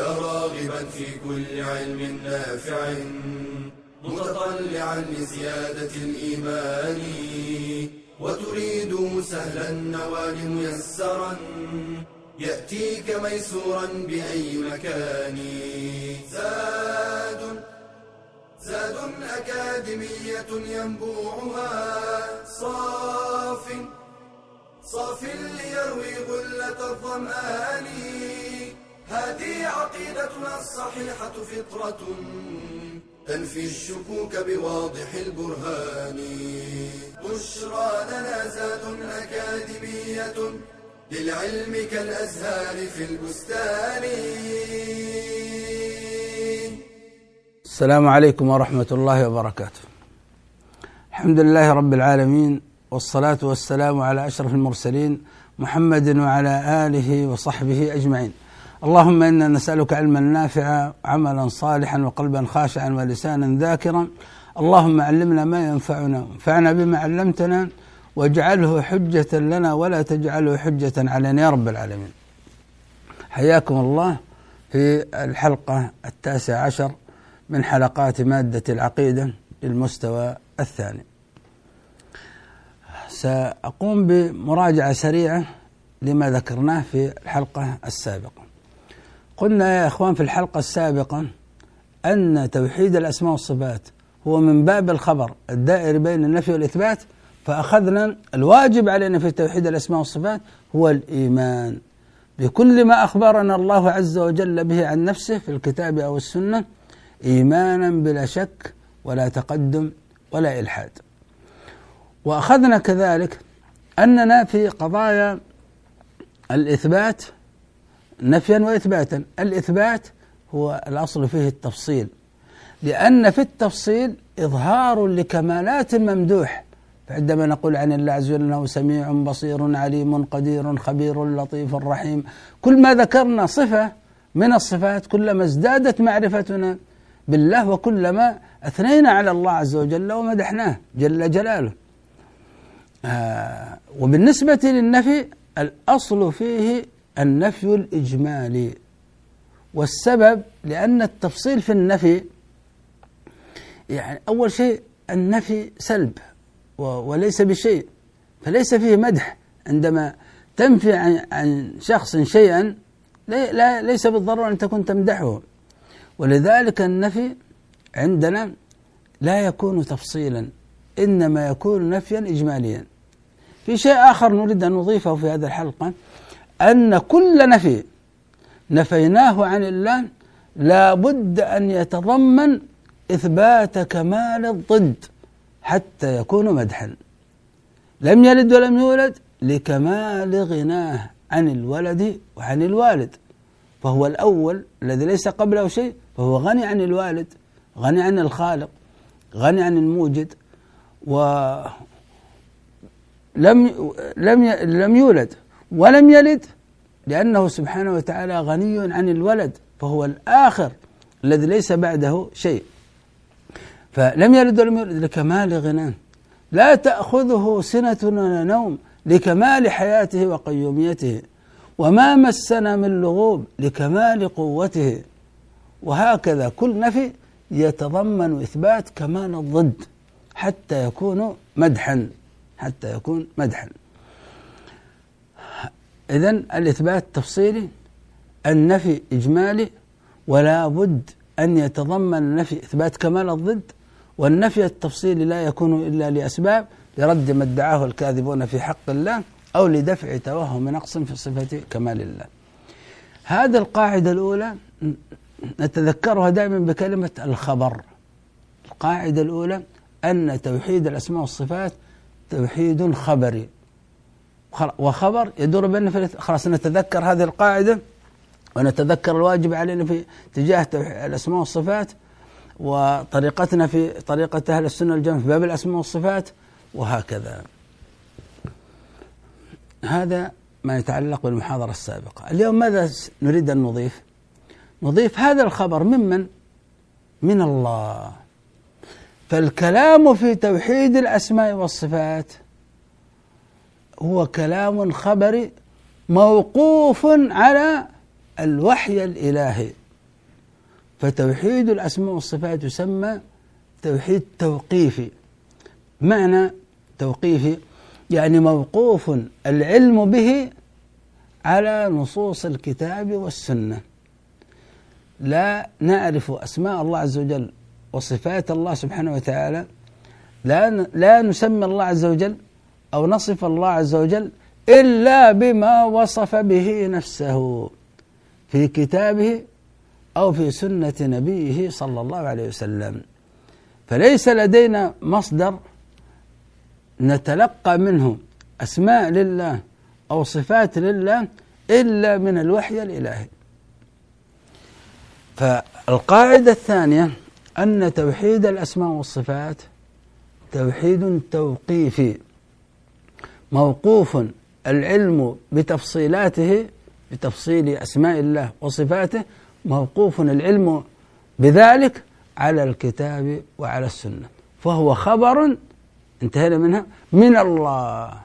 يا راغبا في كل علم نافع متطلعا لزيادة الإيمان وتريد سهلا النوال ميسرا يأتيك ميسورا بأي مكان. زاد أكاديمية ينبوعها صاف ليروي غلة الظمآن. هذه عقيدتنا الصحيحة فطرة تنفي الشكوك بواضح البرهان. بشرى لنا زاد أكاديمية للعلم كالأزهار في البستان. السلام عليكم ورحمة الله وبركاته. الحمد لله رب العالمين، والصلاة والسلام على أشرف المرسلين محمد وعلى آله وصحبه أجمعين. اللهم إنا نسألك علما نافعا وعملا صالحا وقلبا خاشعا ولسانا ذاكرا. اللهم علمنا ما ينفعنا وانفعنا بما علمتنا واجعله حجة لنا ولا تجعله حجة علينا يا رب العالمين. حياكم الله في الحلقة 19 من حلقات مادة العقيدة للمستوى الثاني. سأقوم بمراجعة سريعة لما ذكرناه في الحلقة السابقة. قلنا يا إخوان في الحلقة السابقة أن توحيد الأسماء والصفات هو من باب الخبر الدائر بين النفي والإثبات، فأخذنا الواجب علينا في توحيد الأسماء والصفات هو الإيمان بكل ما أخبرنا الله عز وجل به عن نفسه في الكتاب أو السنة، إيمانا بلا شك ولا تقدم ولا إلحاد. وأخذنا كذلك أننا في قضايا الإثبات نفيا وإثباتا، الإثبات هو الأصل فيه التفصيل، لأن في التفصيل إظهار لكمالات الممدوح. فعندما نقول عن الله عز وجل أنه سميع بصير عليم قدير خبير لطيف رحيم، كل ما ذكرنا صفة من الصفات كلما ازدادت معرفتنا بالله وكلما أثنينا على الله عز وجل ومدحناه جل جلاله. وبالنسبة للنفي الأصل فيه النفي الإجمالي، والسبب لأن التفصيل في النفي يعني أول شيء النفي سلب وليس بشيء، فليس فيه مدح. عندما تنفي عن شخص شيئا ليس بالضرورة أن تكون تمدحه، ولذلك النفي عندنا لا يكون تفصيلا، إنما يكون نفيا إجماليا. في شيء آخر نريد أن نضيفه في هذه الحلقة، أن كل نفي نفيناه عن الله لا بد أن يتضمن إثبات كمال الضد حتى يكون مدحا. لم يلد ولم يولد لكمال غناه عن الولد وعن الوالد، فهو الأول الذي ليس قبله شيء، فهو غني عن الوالد، غني عن الخالق، غني عن الموجد. لم يولد ولم يلد لأنه سبحانه وتعالى غني عن الولد، فهو الآخر الذي ليس بعده شيء. فلم يلد ولم يولد لكمال غناه، لا تأخذه سنة ولا نوم لكمال حياته وقيوميته، وما مسنا من لغوب لكمال قوته. وهكذا كل نفي يتضمن إثبات كمال الضد حتى يكون مدحا، حتى يكون مدحا. إذن الإثبات تفصيلي، النفي إجمالي، ولا بد أن يتضمن النفي إثبات كمال الضد، والنفي التفصيلي لا يكون إلا لأسباب: لرد ما ادعاه الكاذبون في حق الله، أو لدفع توهم نقص في صفة كمال الله. هذه القاعدة الأولى نتذكرها دائما بكلمة الخبر. القاعدة الأولى أن توحيد الأسماء والصفات توحيد خبري، وخبر يدور بيننا. خلاص نتذكر هذه القاعدة ونتذكر الواجب علينا في تجاه الأسماء والصفات، وطريقتنا في طريقة أهل السنة والجماعة في باب الأسماء والصفات، وهكذا. هذا ما يتعلق بالمحاضرة السابقة. اليوم ماذا نريد أن نضيف هذا الخبر من الله. فالكلام في توحيد الأسماء والصفات هو كلام خبري موقوف على الوحي الإلهي، فتوحيد الأسماء والصفات يسمى توحيد توقيفي. معنى توقيفي يعني موقوف العلم به على نصوص الكتاب والسنة. لا نعرف أسماء الله عز وجل وصفات الله سبحانه وتعالى، لا نسمي الله عز وجل أو نصف الله عز وجل إلا بما وصف به نفسه في كتابه أو في سنة نبيه صلى الله عليه وسلم. فليس لدينا مصدر نتلقى منه أسماء لله أو صفات لله إلا من الوحي الإلهي. فالقاعدة الثانية أن توحيد الأسماء والصفات توحيد توقيفي موقوف العلم بتفصيلاته، بتفصيل أسماء الله وصفاته، موقوف العلم بذلك على الكتاب وعلى السنة، فهو خبر انتهينا منها من الله.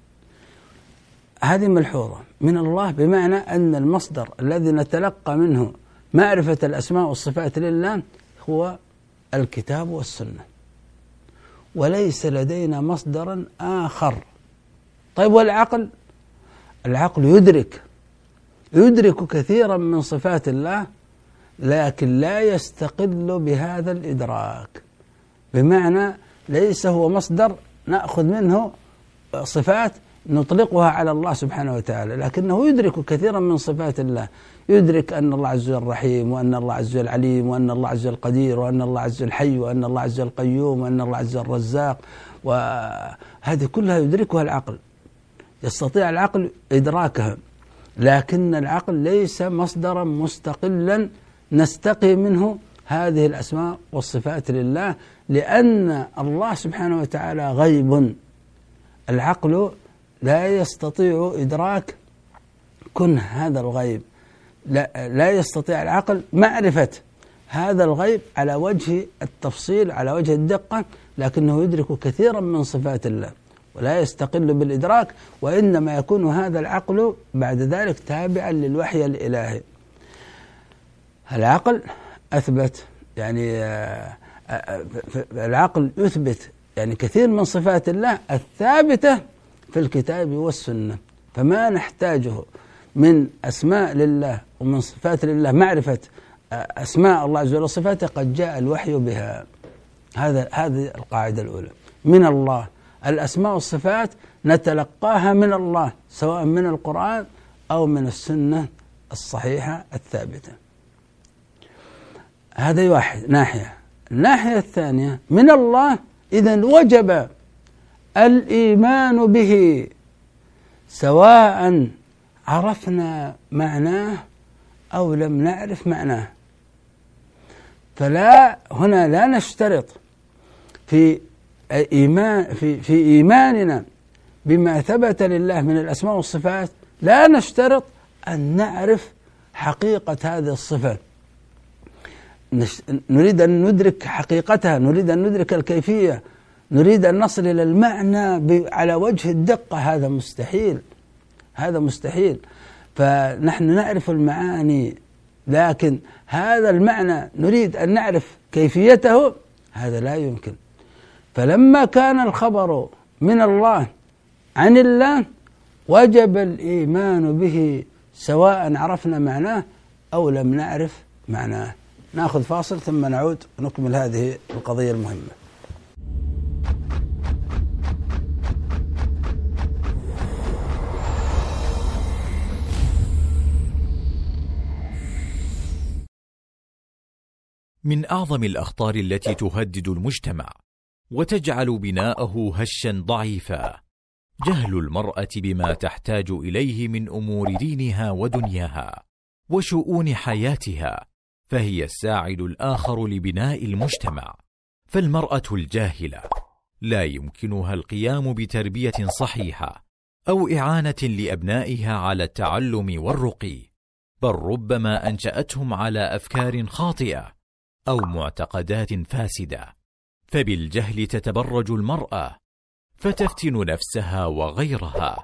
هذه ملحوظة، من الله بمعنى أن المصدر الذي نتلقى منه معرفة الأسماء والصفات لله هو الكتاب والسنة، وليس لدينا مصدرا آخر. طيب والعقل؟ العقل يدرك كثيرا من صفات الله، لكن لا يستقل بهذا الإدراك، بمعنى ليس هو مصدر نأخذ منه صفات نطلقها على الله سبحانه وتعالى، لكنه يدرك كثيرا من صفات الله. يدرك أن الله عز وجل رحيم، وأن الله عز وجل عليم، وأن الله عز وجل قدير، وأن الله عز وجل حي، وأن الله عز وجل قيوم، وأن الله عز وجل رزاق. وهذه كلها يدركها العقل، يستطيع العقل إدراكها، لكن العقل ليس مصدرا مستقلا نستقي منه هذه الأسماء والصفات لله، لأن الله سبحانه وتعالى غيب. العقل لا يستطيع إدراك كنه هذا الغيب، لا يستطيع العقل معرفة هذا الغيب على وجه التفصيل، على وجه الدقة، لكنه يدرك كثيرا من صفات الله ولا يستقل بالإدراك، وإنما يكون هذا العقل بعد ذلك تابعا للوحي الإلهي. العقل أثبت، يعني العقل يثبت يعني كثير من صفات الله الثابتة في الكتاب والسنة، فما نحتاجه من أسماء لله ومن صفات لله معرفة أسماء الله عز وجل وصفاته قد جاء الوحي بها. هذه القاعدة الأولى، من الله. الأسماء والصفات نتلقاها من الله، سواء من القرآن أو من السنة الصحيحة الثابتة. هذا واحد ناحية. الناحية الثانية من الله، إذن وجب الإيمان به سواء عرفنا معناه أو لم نعرف معناه. فلا هنا لا نشترط في إيماننا بما ثبت لله من الأسماء والصفات، لا نشترط أن نعرف حقيقة هذه الصفة. نريد أن ندرك حقيقتها، نريد أن ندرك الكيفية، نريد أن نصل إلى المعنى على وجه الدقة. هذا مستحيل، هذا مستحيل. فنحن نعرف المعاني، لكن هذا المعنى نريد أن نعرف كيفيته، هذا لا يمكن. فلما كان الخبر من الله عن الله وجب الإيمان به سواء عرفنا معناه أو لم نعرف معناه. نأخذ فاصل ثم نعود ونكمل هذه القضية المهمة. من أعظم الأخطار التي تهدد المجتمع وتجعل بناءه هشا ضعيفا جهل المرأة بما تحتاج إليه من أمور دينها ودنياها وشؤون حياتها، فهي الساعد الآخر لبناء المجتمع. فالمرأة الجاهلة لا يمكنها القيام بتربية صحيحة أو إعانة لأبنائها على التعلم والرقي، بل ربما أنشأتهم على أفكار خاطئة أو معتقدات فاسدة. فبالجهل تتبرج المرأة فتفتن نفسها وغيرها،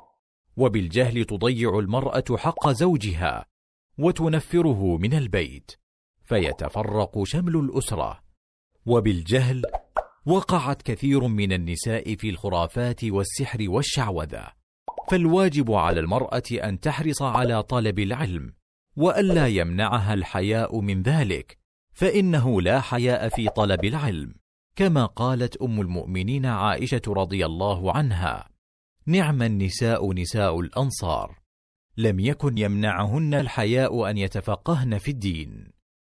وبالجهل تضيع المرأة حق زوجها وتنفره من البيت، فيتفرق شمل الأسرة. وبالجهل وقعت كثير من النساء في الخرافات والسحر والشعوذة، فالواجب على المرأة أن تحرص على طلب العلم، وألا يمنعها الحياء من ذلك، فإنه لا حياء في طلب العلم، كما قالت أم المؤمنين عائشة رضي الله عنها: نعم النساء نساء الأنصار، لم يكن يمنعهن الحياء أن يتفقهن في الدين.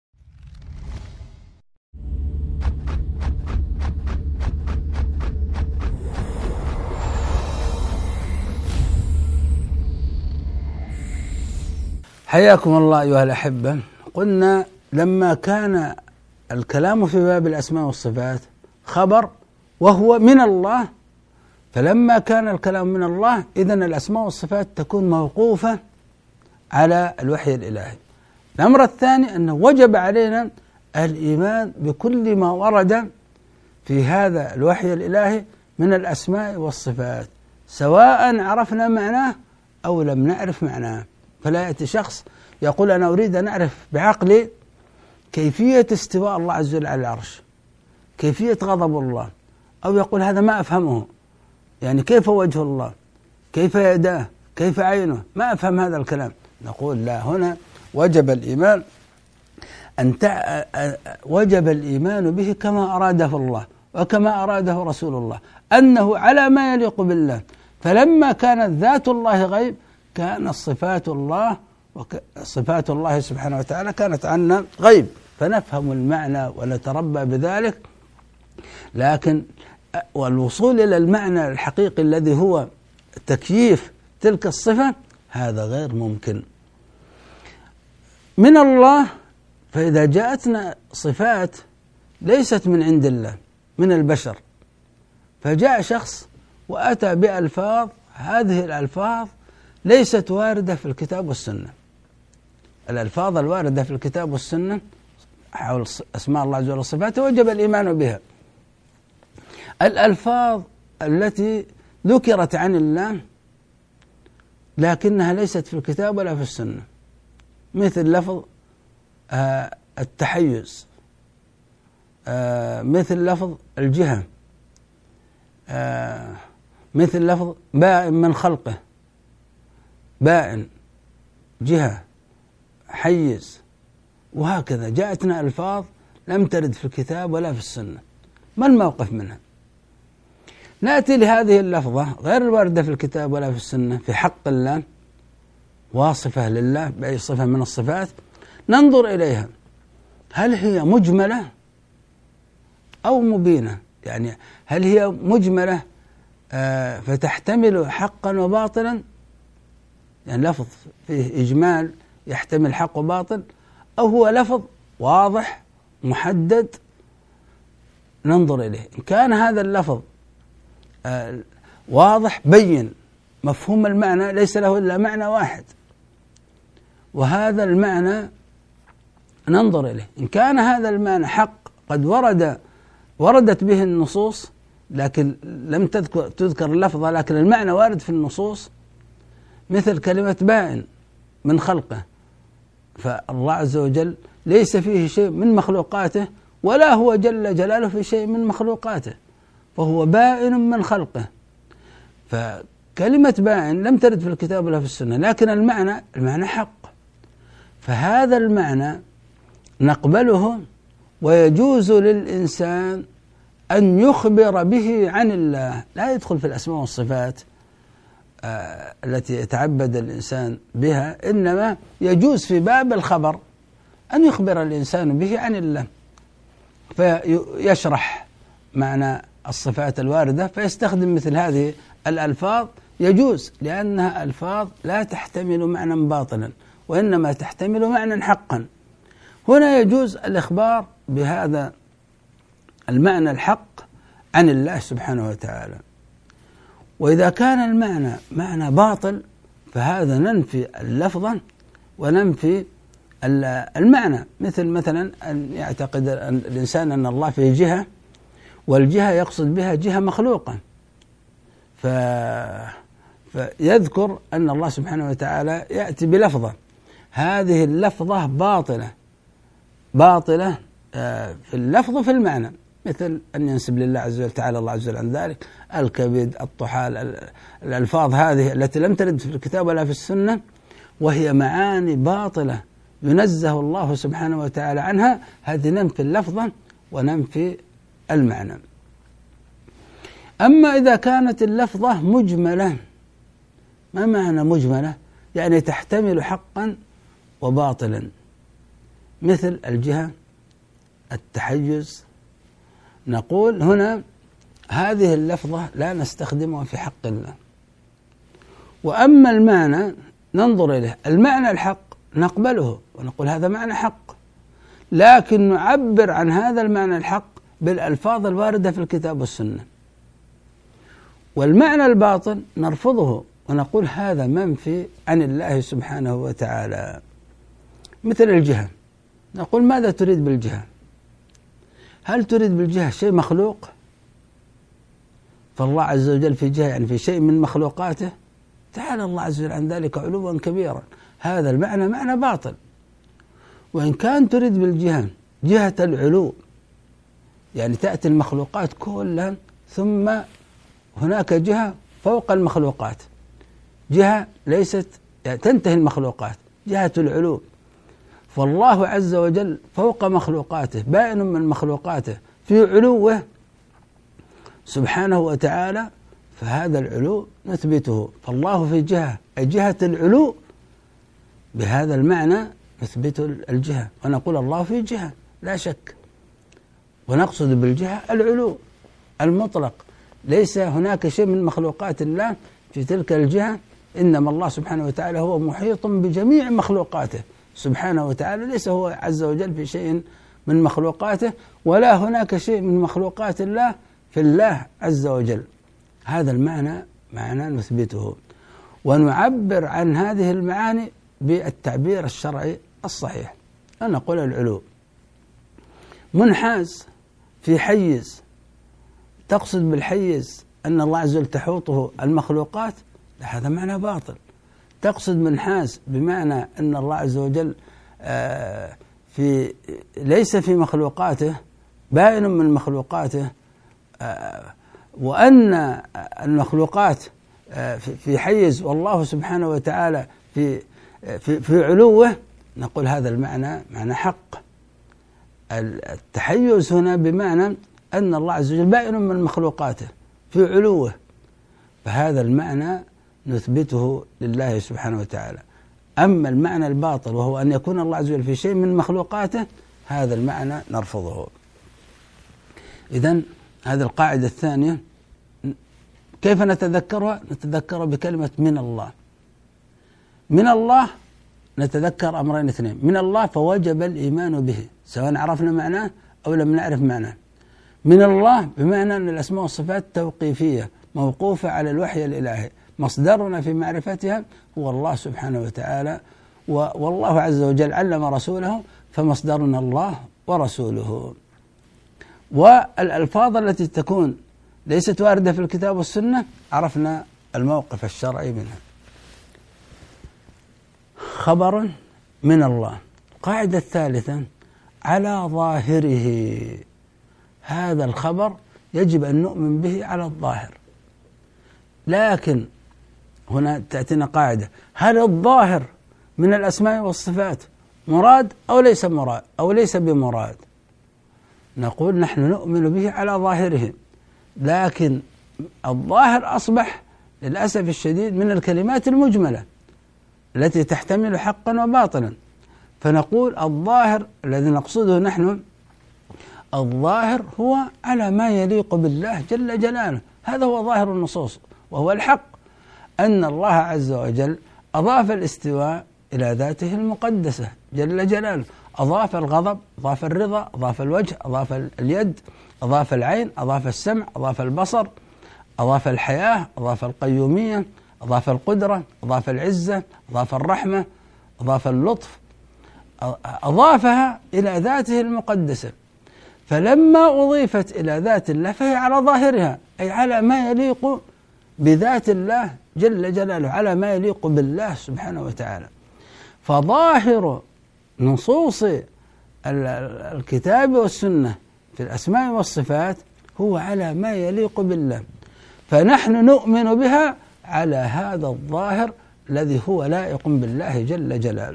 حياكم الله أيها الأحبة. قلنا لما كان الكلام في باب الأسماء والصفات خبر وهو من الله، فلما كان الكلام من الله إذن الأسماء والصفات تكون موقوفة على الوحي الإلهي. الأمر الثاني أنه وجب علينا الإيمان بكل ما ورد في هذا الوحي الإلهي من الأسماء والصفات، سواء عرفنا معناه أو لم نعرف معناه. فلا يأتي شخص يقول أنا أريد أن أعرف بعقلي كيفية استواء الله عز وجل على العرش، كيفية غضب الله، أو يقول هذا ما أفهمه، يعني كيف وجه الله، كيف يداه، كيف عينه، ما أفهم هذا الكلام. نقول لا، هنا وجب الإيمان وجب الإيمان به كما أراده الله وكما أراده رسول الله، أنه على ما يليق بالله. فلما كانت ذات الله غيب كانت صفات الله سبحانه وتعالى كانت عنا غيب، فنفهم المعنى ونتربى بذلك. لكن والوصول إلى المعنى الحقيقي الذي هو تكييف تلك الصفة هذا غير ممكن من الله. فإذا جاءتنا صفات ليست من عند الله، من البشر، فجاء شخص وأتى بألفاظ، هذه الألفاظ ليست واردة في الكتاب والسنة. الألفاظ الواردة في الكتاب والسنة حول أسماء الله عز وجل وصفاته وجب الإيمان بها. الألفاظ التي ذكرت عن الله لكنها ليست في الكتاب ولا في السنة، مثل لفظ التحيز، مثل لفظ الجهة، مثل لفظ بائن من خلقه، بائن، جهة، حيز، وهكذا جاءتنا ألفاظ لم ترد في الكتاب ولا في السنة. ما الموقف منها؟ نأتي لهذه اللفظة غير الواردة في الكتاب ولا في السنة في حق الله، واصفة لله بأي صفة من الصفات، ننظر إليها هل هي مجملة أو مبينة؟ يعني هل هي مجملة فتحتمل حقا وباطلا، يعني لفظ فيه إجمال يحتمل حق وباطل، أو هو لفظ واضح محدد ننظر إليه. إن كان هذا اللفظ واضح بين مفهوم المعنى، ليس له إلا معنى واحد، وهذا المعنى ننظر إليه. إن كان هذا المعنى حق قد وردت به النصوص لكن لم تذكر اللفظة لكن المعنى وارد في النصوص، مثل كلمة بائن من خلقه، فالله عز وجل ليس فيه شيء من مخلوقاته ولا هو جل جلاله في شيء من مخلوقاته، فهو بائن من خلقه. فكلمة بائن لم ترد في الكتاب ولا في السنة، لكن المعنى حق، فهذا المعنى نقبله، ويجوز للإنسان أن يخبر به عن الله، لا يدخل في الأسماء والصفات التي يتعبد الإنسان بها، إنما يجوز في باب الخبر أن يخبر الإنسان به عن الله، فيشرح معنى الصفات الواردة فيستخدم مثل هذه الألفاظ، يجوز، لأنها ألفاظ لا تحتمل معنى باطلا وإنما تحتمل معنى حقا. هنا يجوز الإخبار بهذا المعنى الحق عن الله سبحانه وتعالى. وإذا كان المعنى معنى باطل فهذا ننفي اللفظة وننفي المعنى، مثلا أن يعتقد الإنسان أن الله فيه جهة، والجهة يقصد بها جهة مخلوقة، فيذكر أن الله سبحانه وتعالى يأتي بلفظة، هذه اللفظة باطلة باطلة في اللفظ وفي المعنى، مثل أن ينسب لله عز وجل تعالى الله عز وجل عن ذلك الكبد، الطحال، الألفاظ هذه التي لم ترد في الكتاب ولا في السنة، وهي معاني باطلة ينزه الله سبحانه وتعالى عنها، هذه ننفي اللفظة وننفي المعنى. أما إذا كانت اللفظة مجملة، ما معنى مجملة؟ يعني تحتمل حقا وباطلا، مثل الجهة، التحيز. نقول هنا هذه اللفظة لا نستخدمها في حق الله. وأما المعنى ننظر إليه، المعنى الحق نقبله ونقول هذا معنى حق، لكن نعبر عن هذا المعنى الحق بالألفاظ الواردة في الكتاب والسنة. والمعنى الباطل نرفضه ونقول هذا منفي عن الله سبحانه وتعالى. مثل الجهة، نقول ماذا تريد بالجهة؟ هل تريد بالجهة شيء مخلوق؟ فالله عز وجل في جهة يعني في شيء من مخلوقاته، تعالى الله عز وجل عن ذلك علوا كبيرا، هذا المعنى معنى باطل. وإن كان تريد بالجهة جهة العلو، يعني تأتي المخلوقات كلها ثم هناك جهة فوق المخلوقات، جهة ليست يعني تنتهي المخلوقات، جهة العلو. فالله عز وجل فوق مخلوقاته، بائن من مخلوقاته في علوه سبحانه وتعالى، فهذا العلو نثبته. فالله في جهة أي جهة العلو، بهذا المعنى نثبت الجهة ونقول الله في جهة لا شك، ونقصد بالجهة العلو المطلق، ليس هناك شيء من مخلوقات الله في تلك الجهة، إنما الله سبحانه وتعالى هو محيط بجميع مخلوقاته سبحانه وتعالى، ليس هو عز وجل في شيء من مخلوقاته، ولا هناك شيء من مخلوقات الله في الله عز وجل. هذا المعنى معنى نثبته، ونعبر عن هذه المعاني بالتعبير الشرعي الصحيح. أنا أقول العلو منحاز في حيز، تقصد بالحيز أن الله عز وجل تحوطه المخلوقات، هذا معنى باطل. تقصد منحاز بمعنى أن الله عز وجل ليس في مخلوقاته، بائن من مخلوقاته، وأن المخلوقات في حيز والله سبحانه وتعالى في علوه، نقول هذا المعنى معنى حق. التحيز هنا بمعنى أن الله عز وجل بائن من مخلوقاته في علوه، فهذا المعنى نثبته لله سبحانه وتعالى. أما المعنى الباطل وهو أن يكون الله عز وجل في شيء من مخلوقاته، هذا المعنى نرفضه. إذن هذه القاعدة الثانية كيف نتذكرها؟ نتذكرها بكلمة من الله. من الله نتذكر أمرين اثنين: من الله فوجب الإيمان به سواء عرفنا معناه أو لم نعرف معناه. من الله بمعنى أن الأسماء والصفات توقيفية موقوفة على الوحي الإلهي، مصدرنا في معرفتها هو الله سبحانه وتعالى، والله عز وجل علم رسوله، فمصدرنا الله ورسوله. والألفاظ التي تكون ليست واردة في الكتاب والسنة عرفنا الموقف الشرعي منها. خبر من الله. القاعدة الثالثة على ظاهره، هذا الخبر يجب أن نؤمن به على الظاهر. لكن هنا تأتينا قاعدة: هل الظاهر من الأسماء والصفات مراد أو ليس مراد أو ليس بمراد؟ نقول نحن نؤمن به على ظاهره، لكن الظاهر أصبح للأسف الشديد من الكلمات المجملة التي تحتمل حقا وباطلا. فنقول الظاهر الذي نقصده نحن، الظاهر هو على ما يليق بالله جل جلاله، هذا هو ظاهر النصوص، وهو الحق أن الله عز وجل أضاف الاستواء إلى ذاته المقدسة جل جلاله، أضاف الغضب، أضاف الرضا، أضاف الوجه، أضاف اليد، أضاف العين، أضاف السمع، أضاف البصر، أضاف الحياة، أضاف القيومية، أضاف القدرة، أضاف العزة، أضاف الرحمة، أضاف اللطف، أضافها إلى ذاته المقدسة. فلما أضيفت إلى ذات الله فهي على ظاهرها، أي على ما يليق بذات الله جل جلاله، على ما يليق بالله سبحانه وتعالى. فظاهر نصوص الكتاب والسنة في الأسماء والصفات هو على ما يليق بالله، فنحن نؤمن بها على هذا الظاهر الذي هو لائق بالله جل جلاله.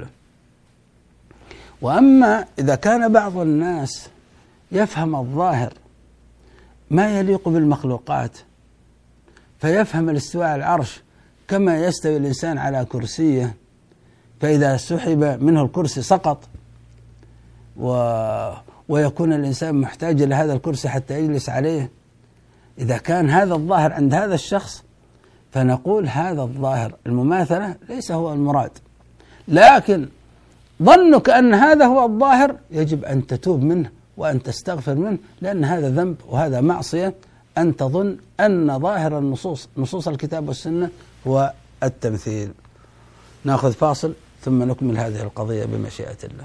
وأما إذا كان بعض الناس يفهم الظاهر ما يليق بالمخلوقات، فيفهم الاستواء على العرش كما يستوي الإنسان على كرسيه، فإذا سحب منه الكرسي سقط ويكون الإنسان محتاج إلى هذا الكرسي حتى يجلس عليه، إذا كان هذا الظاهر عند هذا الشخص فنقول هذا الظاهر المماثلة ليس هو المراد، لكن ظنك أن هذا هو الظاهر يجب أن تتوب منه وأن تستغفر منه، لأن هذا ذنب وهذا معصية أن تظن أن ظاهر نصوص الكتاب والسنة هو التمثيل. نأخذ فاصل ثم نكمل هذه القضية بمشيئة الله.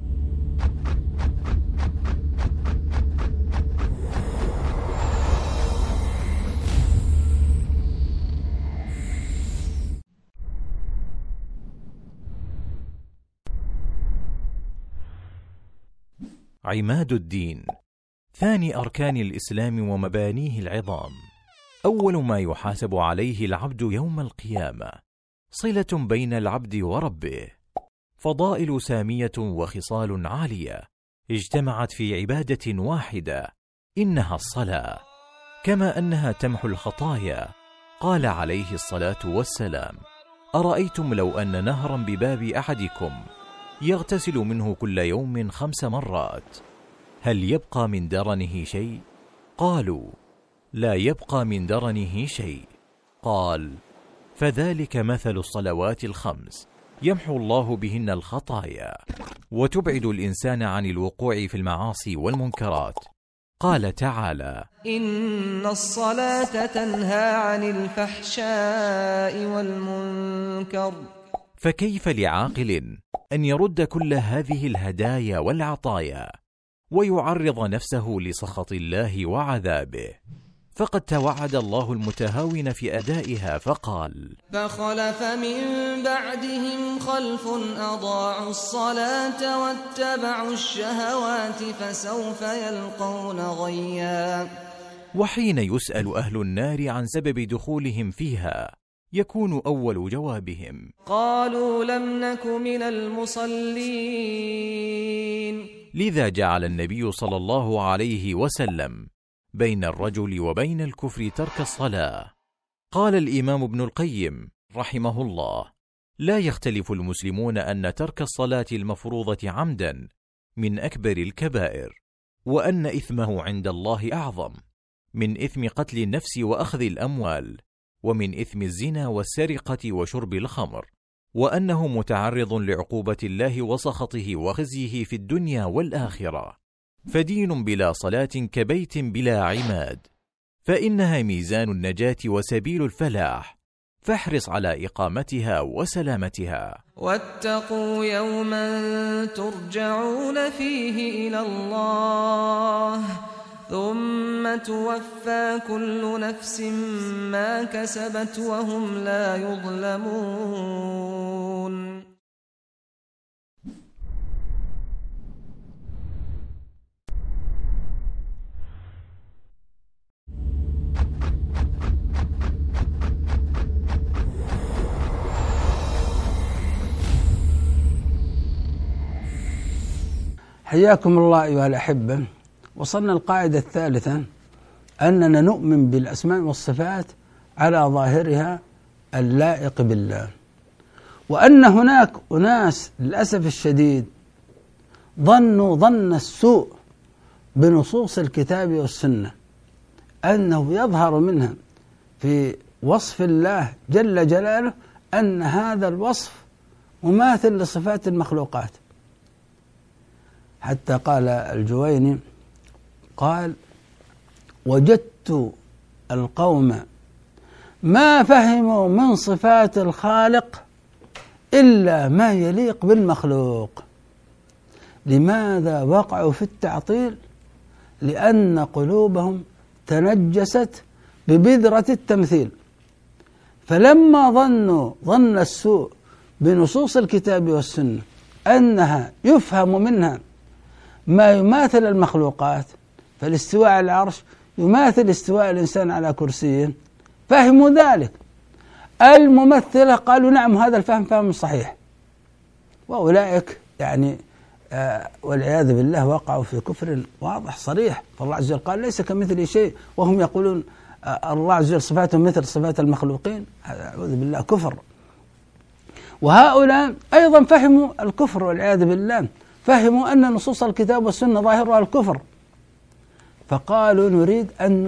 عماد الدين، ثاني أركان الإسلام ومبانيه العظام، أول ما يحاسب عليه العبد يوم القيامة، صلة بين العبد وربه، فضائل سامية وخصال عالية اجتمعت في عبادة واحدة، إنها الصلاة، كما أنها تمحو الخطايا. قال عليه الصلاة والسلام: أرأيتم لو أن نهرا بباب أحدكم يغتسل منه كل يوم 5 مرات، هل يبقى من درنه شيء؟ قالوا: لا يبقى من درنه شيء. قال: فذلك مثل الصلوات ال5 يمحو الله بهن الخطايا وتبعد الإنسان عن الوقوع في المعاصي والمنكرات. قال تعالى: إن الصلاة تنهى عن الفحشاء والمنكر. فكيف لعاقل أن يرد كل هذه الهدايا والعطايا ويعرض نفسه لسخط الله وعذابه؟ فقد توعد الله المتهاون في أدائها فقال: فخلف من بعدهم خلف أضاعوا الصلاة واتبعوا الشهوات فسوف يلقون غيا. وحين يسأل أهل النار عن سبب دخولهم فيها يكون أول جوابهم: قالوا لم نك من المصلين. لذا جعل النبي صلى الله عليه وسلم بين الرجل وبين الكفر ترك الصلاة. قال الإمام ابن القيم رحمه الله: لا يختلف المسلمون أن ترك الصلاة المفروضة عمدا من أكبر الكبائر، وأن إثمه عند الله أعظم من إثم قتل النفس وأخذ الأموال، ومن إثم الزنا والسرقة وشرب الخمر، وأنه متعرض لعقوبة الله وسخطه وخزيه في الدنيا والآخرة. فدين بلا صلاة كبيت بلا عماد، فإنها ميزان النجاة وسبيل الفلاح، فاحرص على إقامتها وسلامتها. واتقوا يوما ترجعون فيه إلى الله ثم توفى كل نفس ما كسبت وهم لا يظلمون. حياكم الله أيها الأحبة. وصلنا القاعدة الثالثة، أننا نؤمن بالأسماء والصفات على ظاهرها اللائق بالله، وأن هناك أناس للأسف الشديد ظنوا ظن السوء بنصوص الكتاب والسنة، أنه يظهر منها في وصف الله جل جلاله أن هذا الوصف مماثل لصفات المخلوقات. حتى قال الجويني قال: وجدت القوم ما فهموا من صفات الخالق إلا ما يليق بالمخلوق. لماذا وقعوا في التعطيل؟ لأن قلوبهم تنجست ببذرة التمثيل، فلما ظن السوء بنصوص الكتاب والسنة أنها يفهم منها ما يماثل المخلوقات، فالاستواء على العرش يماثل استواء الإنسان على كرسيه، فهموا ذلك. الممثلة قالوا نعم هذا الفهم فهم صحيح، وأولئك يعني والعياذ بالله وقعوا في كفر واضح صريح. فالله عز وجل قال ليس كمثله شيء، وهم يقولون الله عز وجل صفاته مثل صفات المخلوقين، هذا أعوذ بالله كفر. وهؤلاء أيضا فهموا الكفر والعياذ بالله، فهموا أن نصوص الكتاب والسنة ظاهرها الكفر، فقالوا نريد أن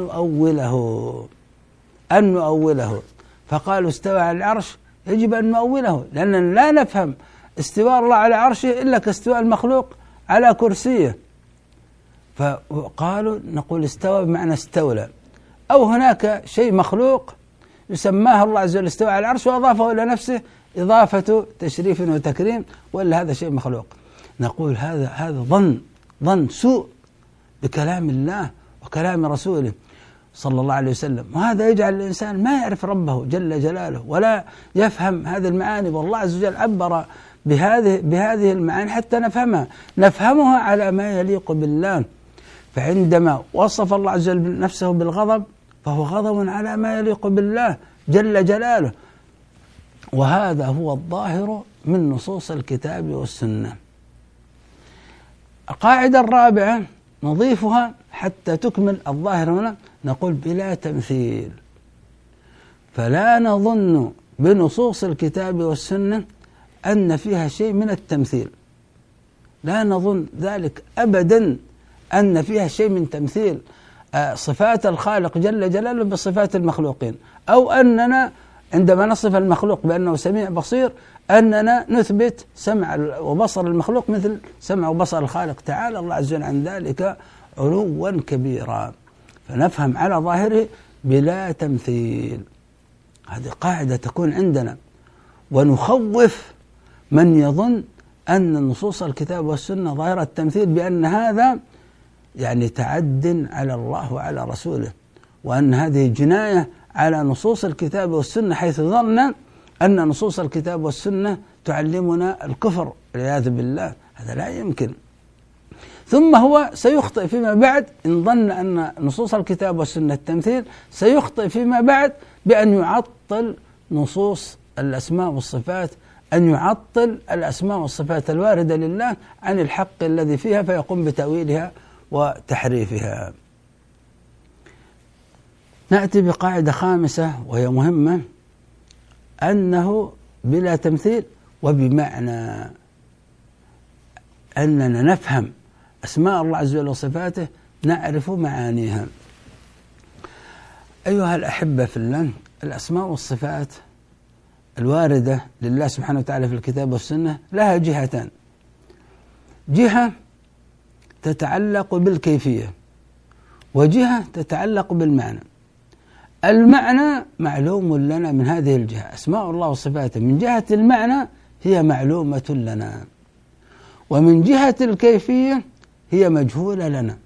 نؤوله، فقالوا استوى على العرش، يجب أن نؤوله، لأننا لا نفهم استواء الله على عرشه إلا كاستواء المخلوق على كرسيه. فقالوا نقول استوى بمعنى استولى، أو هناك شيء مخلوق يسماه الله عز وجل استوى على العرش وأضافه إلى نفسه إضافة تشريف وتكريم، ولا هذا شيء مخلوق. نقول هذا ظن سوء بكلام الله وكلام رسوله صلى الله عليه وسلم، وهذا يجعل الإنسان ما يعرف ربه جل جلاله ولا يفهم هذه المعاني. والله عز وجل عبر بهذه المعاني حتى نفهمها على ما يليق بالله. فعندما وصف الله عز وجل نفسه بالغضب فهو غضب على ما يليق بالله جل جلاله، وهذا هو الظاهر من نصوص الكتاب والسنة. القاعدة الرابعة نضيفها حتى تكمل الظاهر هنا، نقول بلا تمثيل. فلا نظن بنصوص الكتاب والسنة أن فيها شيء من التمثيل، لا نظن ذلك أبدا أن فيها شيء من تمثيل صفات الخالق جل جلاله بصفات المخلوقين، أو أننا عندما نصف المخلوق بأنه سميع بصير أننا نثبت سمع وبصر المخلوق مثل سمع وبصر الخالق. تعالى الله عز وجل عن ذلك علوا كبيرا. فنفهم على ظاهره بلا تمثيل، هذه قاعدة تكون عندنا. ونخوف من يظن أن نصوص الكتاب والسنة ظاهرة التمثيل بأن هذا يعني تعد على الله وعلى رسوله، وأن هذه جناية على نصوص الكتاب والسنة، حيث ظن أن نصوص الكتاب والسنة تعلمنا الكفر والعياذ بالله. هذا لا يمكن. ثم هو سيخطئ فيما بعد إن ظن أن نصوص الكتاب والسنة التمثيل، سيخطئ فيما بعد بأن يعطل نصوص الأسماء والصفات، أن يعطل الأسماء والصفات الواردة لله عن الحق الذي فيها، فيقوم بتأويلها وتحريفها. نأتي بقاعدة خامسة وهي مهمة، أنه بلا تمثيل، وبمعنى أننا نفهم أسماء الله عز وجل وصفاته نعرف معانيها. أيها الأحبة في الله، الأسماء والصفات الواردة لله سبحانه وتعالى في الكتاب والسنة لها جهتان: جهة تتعلق بالكيفية، وجهة تتعلق بالمعنى. المعنى معلوم لنا من هذه الجهة، أسماء الله وصفاته من جهة المعنى هي معلومة لنا، ومن جهة الكيفية هي مجهولة لنا.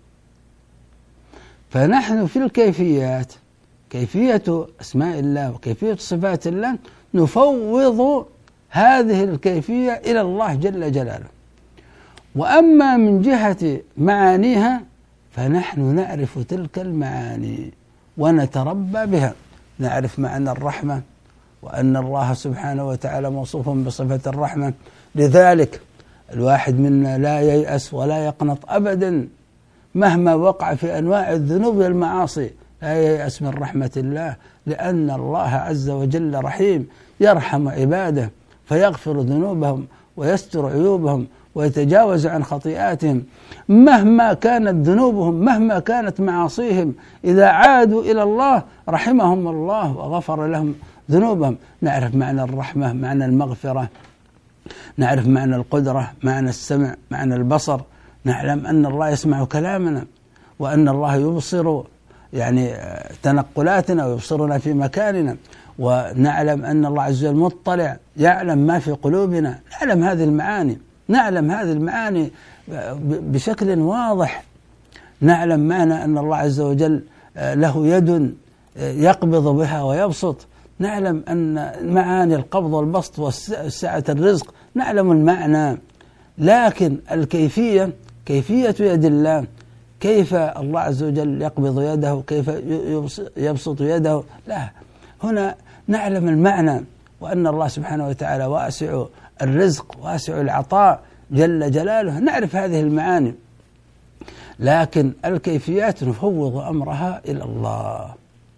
فنحن في الكيفيات، كيفية أسماء الله وكيفية صفات الله، نفوض هذه الكيفية إلى الله جل جلاله. وأما من جهة معانيها فنحن نعرف تلك المعاني ونتربى بها. نعرف معنى الرحمة، وأن الله سبحانه وتعالى موصوف بصفة الرحمة، لذلك الواحد منا لا ييأس ولا يقنط أبدا مهما وقع في أنواع الذنوب والمعاصي، لا ييأس من رحمة الله، لأن الله عز وجل رحيم يرحم عباده فيغفر ذنوبهم ويستر عيوبهم ويتجاوز عن خطيئاتهم مهما كانت ذنوبهم، مهما كانت معاصيهم. إذا عادوا إلى الله رحمهم الله وغفر لهم ذنوبهم. نعرف معنى الرحمة، معنى المغفرة، نعرف معنى القدرة، معنى السمع، معنى البصر. نعلم أن الله يسمع كلامنا، وأن الله يبصر يعني تنقلاتنا ويبصرنا في مكاننا، ونعلم أن الله عز وجل مطلع يعلم ما في قلوبنا. نعلم هذه المعاني، نعلم هذه المعاني بشكل واضح. نعلم معنى أن الله عز وجل له يد يقبض بها ويبسط. نعلم أن معاني القبض والبسط والسعة الرزق، نعلم المعنى، لكن الكيفية كيفية يد الله، كيف الله عز وجل يقبض يده، كيف يبسط يده، لا، هنا نعلم المعنى، وأن الله سبحانه وتعالى واسع الرزق واسع العطاء جل جلاله، نعرف هذه المعاني، لكن الكيفيات نفوض أمرها إلى الله.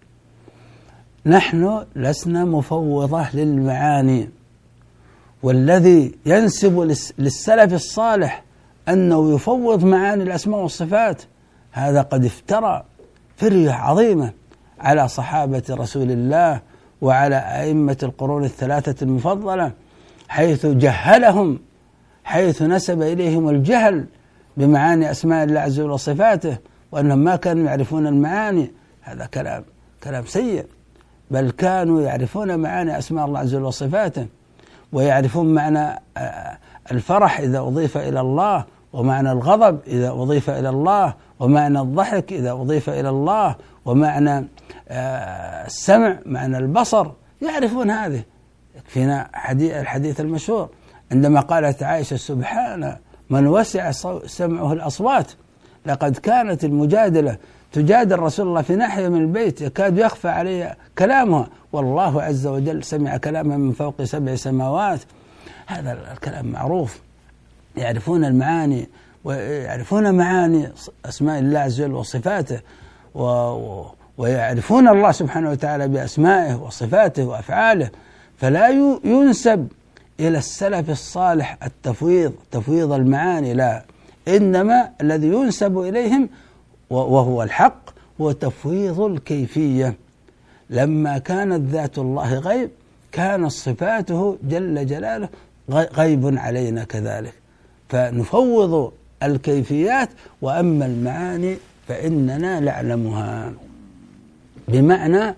نحن لسنا مفوضة للمعاني، والذي ينسب للسلف الصالح أنه يفوض معاني الأسماء والصفات هذا قد افترى فرية عظيمة على صحابة رسول الله وعلى أئمة القرون الثلاثة المفضلة، حيث جهلهم، حيث نسب إليهم الجهل بمعاني أسماء الله عز وجل وصفاته، وأنهم ما كانوا يعرفون المعاني. هذا كلام سيء، بل كانوا يعرفون معاني أسماء الله عز وجل وصفاته، ويعرفون معنى الفرح إذا أضيف إلى الله، ومعنى الغضب إذا أضيف إلى الله، ومعنى الضحك إذا أضيف إلى الله، ومعنى السمع، معنى البصر، يعرفون هذه. يكفينا الحديث المشهور عندما قالت عائشة: سبحان من وسع سمعه الأصوات، لقد كانت المجادلة تجادل رسول الله في ناحية من البيت يكاد يخفى عليه كلامها، والله عز وجل سمع كلامها من فوق 7 سماوات. هذا الكلام معروف، يعرفون المعاني ويعرفون معاني أسماء الله عز وجل وصفاته، ويعرفون الله سبحانه وتعالى بأسمائه وصفاته وأفعاله. فلا ينسب إلى السلف الصالح تفويض المعاني، لا، إنما الذي ينسب إليهم وهو الحق هو تفويض الكيفية. لما كانت ذات الله غيب كانت صفاته جل جلاله غيب علينا كذلك، فنفوض الكيفيات، وأما المعاني فإننا نعلمها بمعنى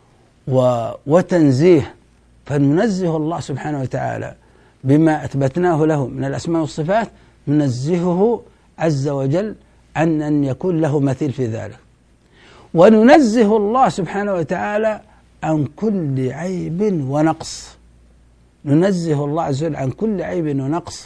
وتنزيه، فننزه الله سبحانه وتعالى بما أثبتناه له من الأسماء والصفات، ننزهه عز وجل عن أن يكون له مثيل في ذلك، وننزه الله سبحانه وتعالى عن كل عيب ونقص، ننزه الله عز وجل عن كل عيب ونقص.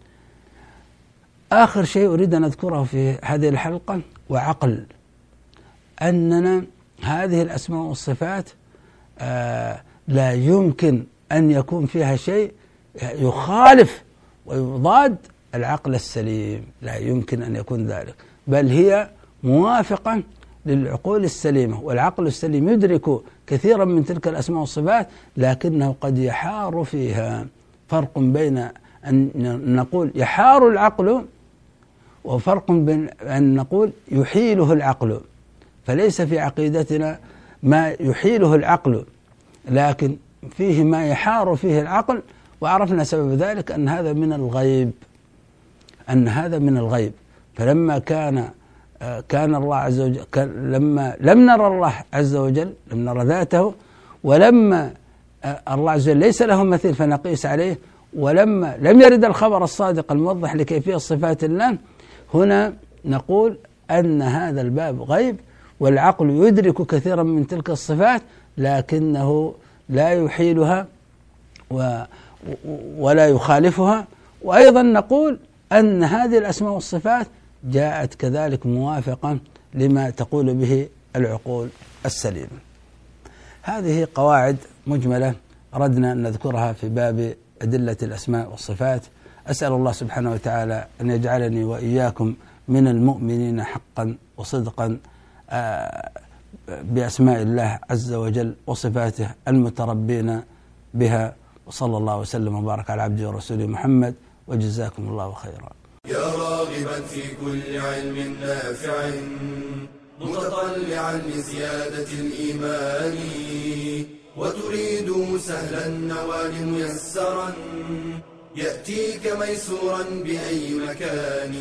آخر شيء أريد أن أذكره في هذه الحلقة وعقل أننا هذه الأسماء والصفات لا يمكن أن يكون فيها شيء يخالف ويضاد العقل السليم، لا يمكن أن يكون ذلك، بل هي موافقة للعقول السليمة، والعقل السليم يدرك كثيرا من تلك الأسماء والصفات، لكنه قد يحار فيها. فرق بين أن نقول يحار العقل وفرق بين أن نقول يحيله العقل، فليس في عقيدتنا ما يحيله العقل، لكن فيه ما يحار فيه العقل، وعرفنا سبب ذلك أن هذا من الغيب، فلما كان الله عز وجل، لما لم نرى الله عز وجل، لم نرى ذاته، ولما الله عز وجل ليس له مثيل فنقيس عليه، ولما لم يرد الخبر الصادق الموضح لكيفية صفات الله، هنا نقول أن هذا الباب غيب، والعقل يدرك كثيرا من تلك الصفات لكنه لا يحيلها ولا يخالفها. وأيضا نقول أن هذه الأسماء والصفات جاءت كذلك موافقة لما تقول به العقول السليمة. هذه قواعد مجملة أردنا أن نذكرها في باب أدلة الأسماء والصفات. أسأل الله سبحانه وتعالى أن يجعلني وإياكم من المؤمنين حقا وصدقا بأسماء الله عز وجل وصفاته المتربين بها، وصلى الله وسلم وبارك على عبده ورسوله محمد، وجزاكم الله خيرا. يا راغبا في كل علم نافع متطلعا لزيادة الإيمان، وتريد سهلا النوال ميسرا يأتيك ميسورا بأي مكان.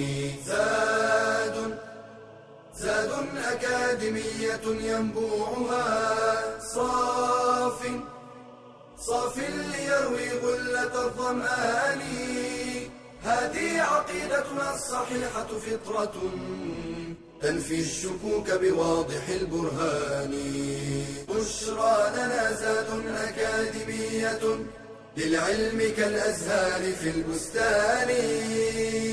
زاد أكاديمية ينبوعها صاف ليروي غلة الظمآن. هذه عقيدتنا الصحيحة فطرة تنفي الشكوك بواضح البرهان. بشرى لنا زاد أكاديمية للعلم كالأزهار في البستان.